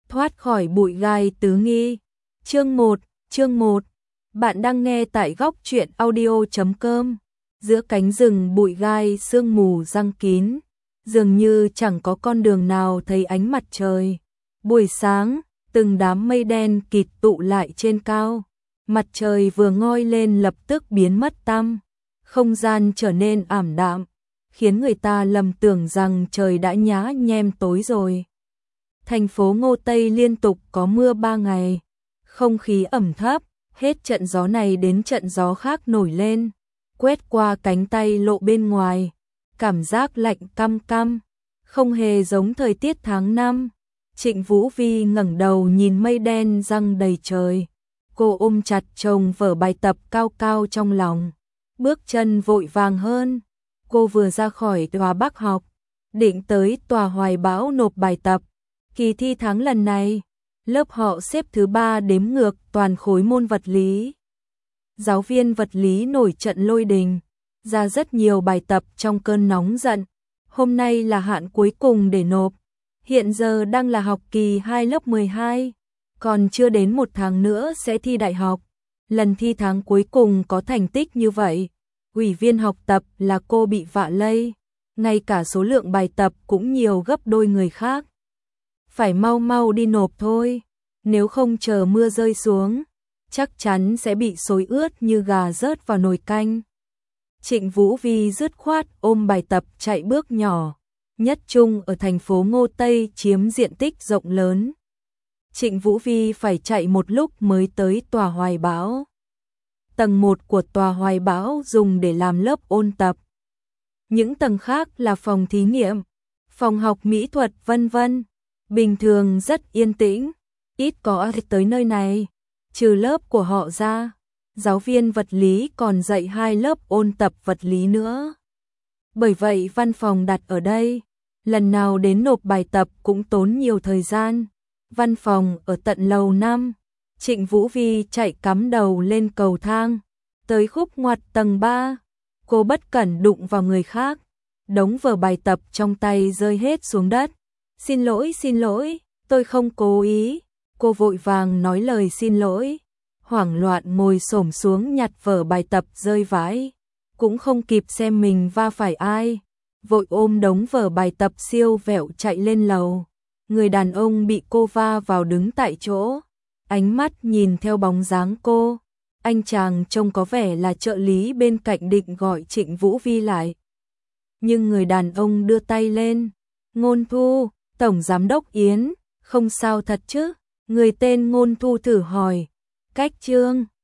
Thoát khỏi bụi gai tứ nghi. Chương 1. Bạn đang nghe tại góc truyện audio.com. Giữa cánh rừng bụi gai sương mù giăng kín, dường như chẳng có con đường nào thấy ánh mặt trời. Buổi sáng, từng đám mây đen kịt tụ lại trên cao. Mặt trời vừa ngoi lên lập tức biến mất tăm. Không gian trở nên ảm đạm, khiến người ta lầm tưởng rằng trời đã nhá nhem tối rồi. Thành phố Ngô Tây liên tục có mưa 3 ngày. Không khí ẩm thấp, hết trận gió này đến trận gió khác nổi lên, quét qua cánh tay lộ bên ngoài. Cảm giác lạnh căm căm, không hề giống thời tiết tháng 5. Trịnh Vũ Vi ngẩng đầu nhìn mây đen giăng đầy trời. Cô ôm chặt chồng vở bài tập cao cao trong lòng, bước chân vội vàng hơn. Cô vừa ra khỏi tòa Bắc học, định tới tòa Hoài Bão nộp bài tập. Kỳ thi tháng lần này, lớp họ xếp thứ 3 đếm ngược toàn khối môn vật lý. Giáo viên vật lý nổi trận lôi đình, ra rất nhiều bài tập trong cơn nóng giận. Hôm nay là hạn cuối cùng để nộp. Hiện giờ đang là học kỳ 2 lớp 12, còn chưa đến 1 tháng nữa sẽ thi đại học. Lần thi tháng cuối cùng có thành tích như vậy, ủy viên học tập là cô bị vạ lây, ngay cả số lượng bài tập cũng nhiều gấp đôi người khác. Phải mau mau đi nộp thôi, nếu không chờ mưa rơi xuống, chắc chắn sẽ bị xối ướt như gà rớt vào nồi canh. Trịnh Vũ Vi dứt khoát ôm bài tập chạy bước nhỏ. Nhất trung ở thành phố Ngô Tây chiếm diện tích rộng lớn. Trịnh Vũ Vi phải chạy một lúc mới tới tòa Hoài Bão. Tầng 1 của tòa Hoài Bão dùng để làm lớp ôn tập. Những tầng khác là phòng thí nghiệm, phòng học mỹ thuật vân vân. Bình thường rất yên tĩnh, ít có ai tới nơi này. Trừ lớp của họ ra, giáo viên vật lý còn dạy 2 lớp ôn tập vật lý nữa. Bởi vậy văn phòng đặt ở đây, lần nào đến nộp bài tập cũng tốn nhiều thời gian. Văn phòng ở tận lầu 5, Trịnh Vũ Vi chạy cắm đầu lên cầu thang, tới khúc ngoặt tầng 3. Cô bất cẩn đụng vào người khác, đống vở bài tập trong tay rơi hết xuống đất. Xin lỗi, tôi không cố ý. Cô vội vàng nói lời xin lỗi, hoảng loạn ngồi xổm xuống nhặt vở bài tập rơi vãi, cũng không kịp xem mình va phải ai, vội ôm đống vở bài tập siêu vẹo chạy lên lầu. Người đàn ông bị cô va vào đứng tại chỗ, ánh mắt nhìn theo bóng dáng cô. Anh chàng trông có vẻ là trợ lý bên cạnh định gọi Trịnh Vũ Vi lại, nhưng người đàn ông đưa tay lên. Ngôn Thu, Tổng Giám đốc Yến, không sao thật chứ? Người tên Ngôn Thu thử hỏi. Cách Trương